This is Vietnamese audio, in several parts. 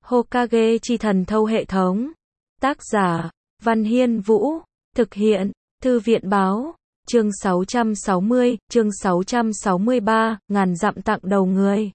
Hokage chi thần thâu hệ thống. Tác giả, Văn Hiên Vũ. Thực hiện, Thư viện Báo. Chương 660, chương 663, ngàn dặm tặng đầu người.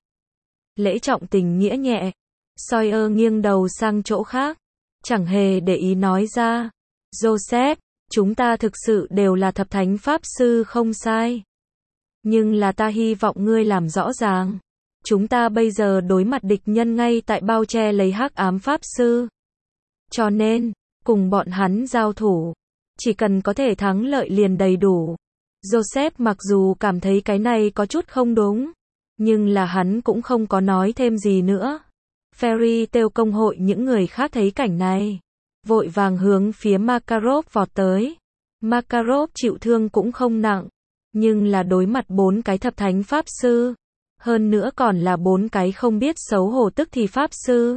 Lễ trọng tình nghĩa nhẹ. Sawyer nghiêng đầu sang chỗ khác, chẳng hề để ý nói ra. Joseph, chúng ta thực sự đều là thập thánh pháp sư không sai. Nhưng là ta hy vọng ngươi làm rõ ràng. Chúng ta bây giờ đối mặt địch nhân ngay tại bao che lấy hắc ám pháp sư. Cho nên, cùng bọn hắn giao thủ, chỉ cần có thể thắng lợi liền đầy đủ. Joseph mặc dù cảm thấy cái này có chút không đúng, nhưng là hắn cũng không có nói thêm gì nữa. Fairy Tail công hội những người khác thấy cảnh này, vội vàng hướng phía Makarov vọt tới. Makarov chịu thương cũng không nặng, nhưng là đối mặt 4 cái thập thánh pháp sư, hơn nữa còn là 4 cái không biết xấu hổ tức thì pháp sư.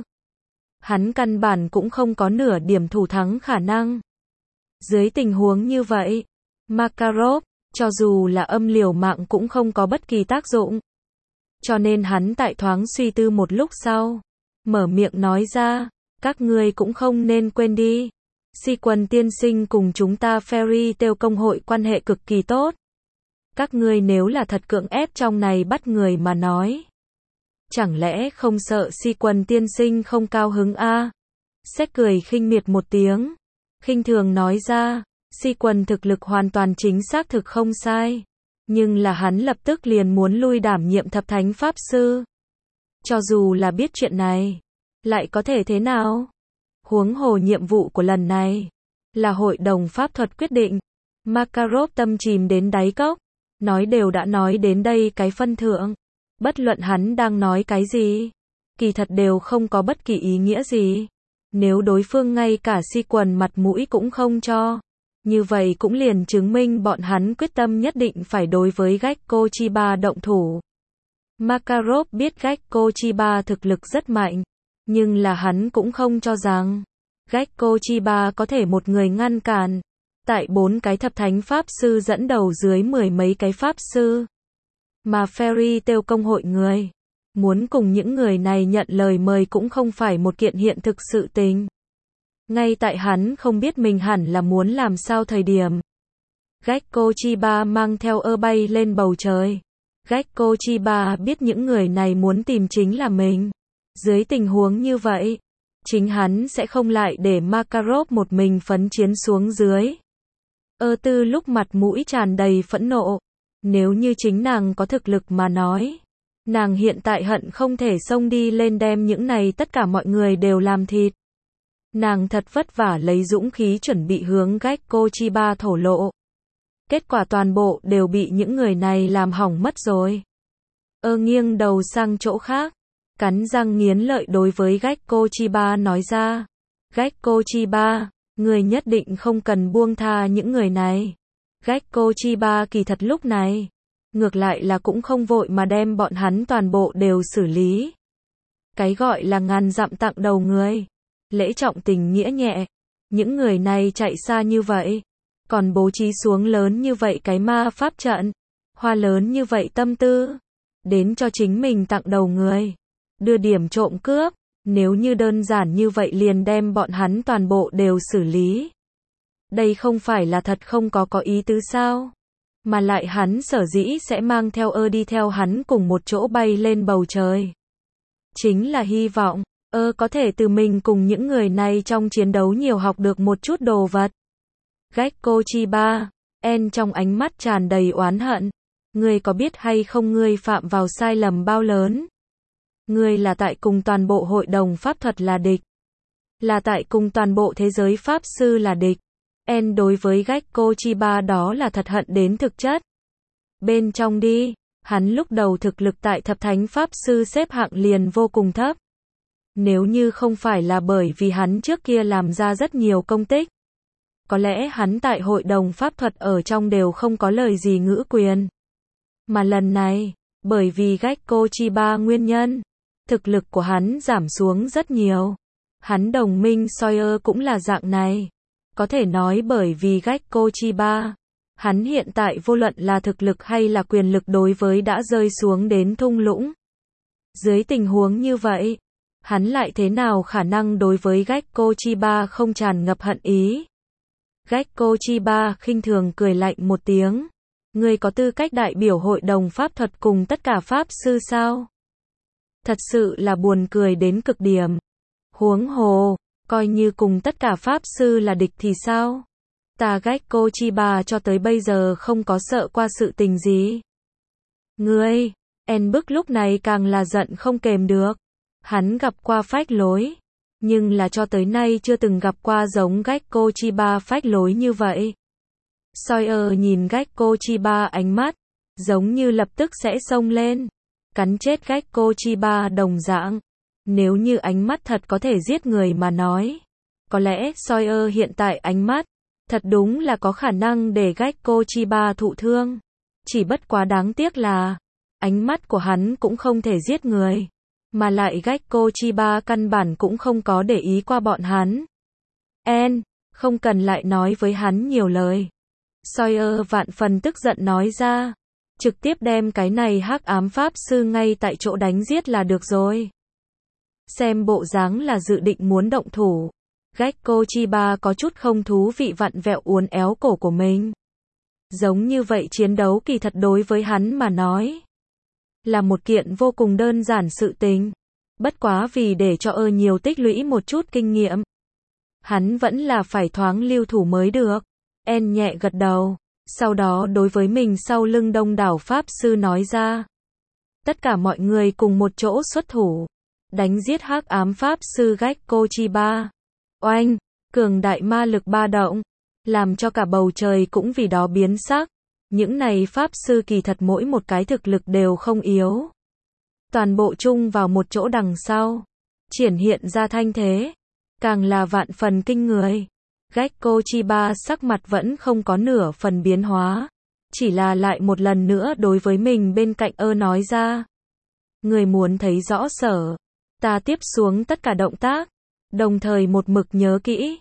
Hắn căn bản cũng không có nửa điểm thủ thắng khả năng. Dưới tình huống như vậy, Makarov, cho dù là âm liều mạng cũng không có bất kỳ tác dụng. Cho nên hắn tại thoáng suy tư một lúc sau, mở miệng nói ra, các ngươi cũng không nên quên đi. Si Quần tiên sinh cùng chúng ta Fairy Tail công hội quan hệ cực kỳ tốt. Các ngươi nếu là thật cưỡng ép trong này bắt người mà nói, chẳng lẽ không sợ Si Quần tiên sinh không cao hứng a? Xét cười khinh miệt một tiếng, khinh thường nói ra, Si Quần thực lực hoàn toàn chính xác thực không sai, nhưng là hắn lập tức liền muốn lui đảm nhiệm thập thánh pháp sư. Cho dù là biết chuyện này, lại có thể thế nào? Huống hồ nhiệm vụ của lần này là hội đồng pháp thuật quyết định. Makarov tâm chìm đến đáy cốc, nói đều đã nói đến đây cái phân thượng, bất luận hắn đang nói cái gì, kỳ thật đều không có bất kỳ ý nghĩa gì. Nếu đối phương ngay cả Si Quần mặt mũi cũng không cho, như vậy cũng liền chứng minh bọn hắn quyết tâm nhất định phải đối với Gekko Chiba động thủ. Makarov biết Gekko Chiba thực lực rất mạnh, nhưng là hắn cũng không cho rằng Gekko Chiba có thể một người ngăn cản. Tại 4 cái thập thánh pháp sư dẫn đầu dưới 10 mấy cái pháp sư, mà Fairy Tail công hội người muốn cùng những người này nhận lời mời cũng không phải một kiện hiện thực sự tình. Ngay tại hắn không biết mình hẳn là muốn làm sao thời điểm, Gekko Chiba mang theo bay lên bầu trời. Gekko Chiba biết những người này muốn tìm chính là mình. Dưới tình huống như vậy, chính hắn sẽ không lại để Makarov một mình phấn chiến xuống dưới. Tư lúc mặt mũi tràn đầy phẫn nộ, nếu như chính nàng có thực lực mà nói, nàng hiện tại hận không thể xông đi lên đem những này tất cả mọi người đều làm thịt. Nàng thật vất vả lấy dũng khí chuẩn bị hướng Gekko Chiba thổ lộ. Kết quả toàn bộ đều bị những người này làm hỏng mất rồi. Nghiêng đầu sang chỗ khác, cắn răng nghiến lợi đối với Gekko Chiba nói ra. Gekko Chiba, người nhất định không cần buông tha những người này. Gekko Chiba kỳ thật lúc này, ngược lại là cũng không vội mà đem bọn hắn toàn bộ đều xử lý. Cái gọi là ngàn dặm tặng đầu người. Lễ trọng tình nghĩa nhẹ. Những người này chạy xa như vậy, còn bố trí xuống lớn như vậy cái ma pháp trận, hoa lớn như vậy tâm tư, đến cho chính mình tặng đầu người. Đưa điểm trộm cướp, nếu như đơn giản như vậy liền đem bọn hắn toàn bộ đều xử lý. Đây không phải là thật không có ý tứ sao? Mà lại hắn sở dĩ sẽ mang theo đi theo hắn cùng một chỗ bay lên bầu trời. Chính là hy vọng, có thể từ mình cùng những người này trong chiến đấu nhiều học được một chút đồ vật. Gekko Chiba, trong ánh mắt tràn đầy oán hận. Ngươi có biết hay không ngươi phạm vào sai lầm bao lớn? Ngươi là tại cùng toàn bộ hội đồng pháp thuật là địch. Là tại cùng toàn bộ thế giới pháp sư là địch. Đối với Gekko Chiba đó là thật hận đến thực chất. Bên trong đi, hắn lúc đầu thực lực tại thập thánh pháp sư xếp hạng liền vô cùng thấp. Nếu như không phải là bởi vì hắn trước kia làm ra rất nhiều công tích, có lẽ hắn tại hội đồng pháp thuật ở trong đều không có lời gì ngữ quyền. Mà lần này, bởi vì Gekko Chiba nguyên nhân, thực lực của hắn giảm xuống rất nhiều. Hắn đồng minh Sawyer cũng là dạng này. Có thể nói bởi vì Gekko Chiba, hắn hiện tại vô luận là thực lực hay là quyền lực đối với đã rơi xuống đến thung lũng. Dưới tình huống như vậy, hắn lại thế nào khả năng đối với Gekko Chiba không tràn ngập hận ý. Gekko Chiba khinh thường cười lạnh một tiếng. Ngươi có tư cách đại biểu hội đồng pháp thuật cùng tất cả pháp sư sao? Thật sự là buồn cười đến cực điểm. Huống hồ, coi như cùng tất cả pháp sư là địch thì sao? Ta Gekko Chiba cho tới bây giờ không có sợ qua sự tình gì. Ngươi, En bức lúc này càng là giận không kềm được. Hắn gặp qua phách lối, nhưng là cho tới nay chưa từng gặp qua giống Gekko Chiba phách lối như vậy. Sawyer nhìn Gekko Chiba ánh mắt, giống như lập tức sẽ xông lên, cắn chết Gekko Chiba đồng dạng. Nếu như ánh mắt thật có thể giết người mà nói, có lẽ Sawyer hiện tại ánh mắt, thật đúng là có khả năng để Gekko Chiba thụ thương. Chỉ bất quá đáng tiếc là, ánh mắt của hắn cũng không thể giết người, mà lại Gekko Chiba căn bản cũng không có để ý qua bọn hắn. En, không cần lại nói với hắn nhiều lời. Sawyer vạn phần tức giận nói ra, trực tiếp đem cái này hắc ám pháp sư ngay tại chỗ đánh giết là được rồi. Xem bộ dáng là dự định muốn động thủ. Gekko Chiba có chút không thú vị vặn vẹo uốn éo cổ của mình. Giống như vậy chiến đấu kỳ thật đối với hắn mà nói, là một kiện vô cùng đơn giản sự tình. Bất quá vì để cho nhiều tích lũy một chút kinh nghiệm, hắn vẫn là phải thoáng lưu thủ mới được. En nhẹ gật đầu, sau đó đối với mình sau lưng đông đảo pháp sư nói ra. Tất cả mọi người cùng một chỗ xuất thủ, đánh giết hắc ám pháp sư Gekko Chiba. Oanh, cường đại ma lực ba động, làm cho cả bầu trời cũng vì đó biến sắc. Những này pháp sư kỳ thật mỗi một cái thực lực đều không yếu. Toàn bộ chung vào một chỗ đằng sau, triển hiện ra thanh thế, càng là vạn phần kinh người. Gekko Chiba sắc mặt vẫn không có nửa phần biến hóa, chỉ là lại một lần nữa đối với mình bên cạnh nói ra. Người muốn thấy rõ sở, ta tiếp xuống tất cả động tác, đồng thời một mực nhớ kỹ.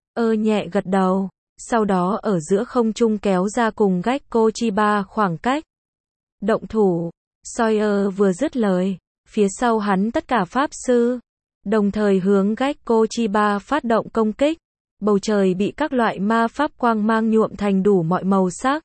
Nhẹ gật đầu, sau đó ở giữa không trung kéo ra cùng Gekko Chiba khoảng cách. Động thủ, Sawyer vừa dứt lời, phía sau hắn tất cả pháp sư, đồng thời hướng Gekko Chiba phát động công kích. Bầu trời bị các loại ma pháp quang mang nhuộm thành đủ mọi màu sắc.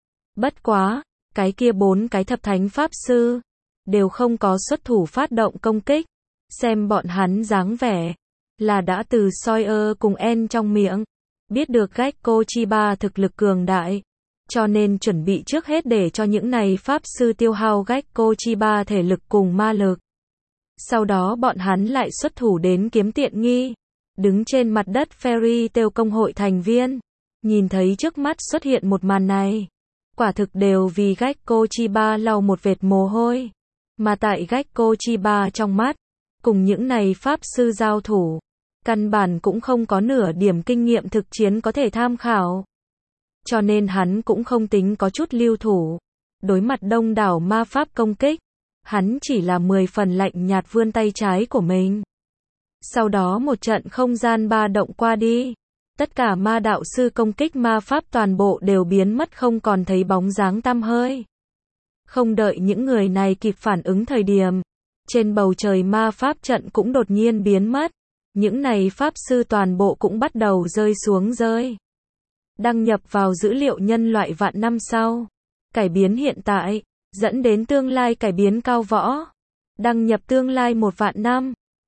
Bất quá, cái kia 4 cái thập thánh pháp sư, đều không có xuất thủ phát động công kích. Xem bọn hắn dáng vẻ, là đã từ Sawyer cùng En trong miệng, biết được Gekko Chiba thực lực cường đại, cho nên chuẩn bị trước hết để cho những này pháp sư tiêu hao Gekko Chiba thể lực cùng ma lực. Sau đó bọn hắn lại xuất thủ đến kiếm tiện nghi. Đứng trên mặt đất Fairy Tail công hội thành viên, nhìn thấy trước mắt xuất hiện một màn này, quả thực đều vì Gekko Chiba lau một vệt mồ hôi. Mà tại Gekko Chiba trong mắt, cùng những này pháp sư giao thủ, căn bản cũng không có nửa điểm kinh nghiệm thực chiến có thể tham khảo. Cho nên hắn cũng không tính có chút lưu thủ. Đối mặt đông đảo ma pháp công kích, hắn chỉ là 10 phần lạnh nhạt vươn tay trái của mình. Sau đó một trận không gian ba động qua đi, tất cả ma đạo sư công kích ma pháp toàn bộ đều biến mất không còn thấy bóng dáng tăm hơi. Không đợi những người này kịp phản ứng thời điểm, trên bầu trời ma pháp trận cũng đột nhiên biến mất. Những này pháp sư toàn bộ cũng bắt đầu rơi xuống rơi. Đăng nhập vào dữ liệu nhân loại vạn năm sau. Cải biến hiện tại, dẫn đến tương lai cải biến cao võ. Đăng nhập tương lai 1 vạn năm.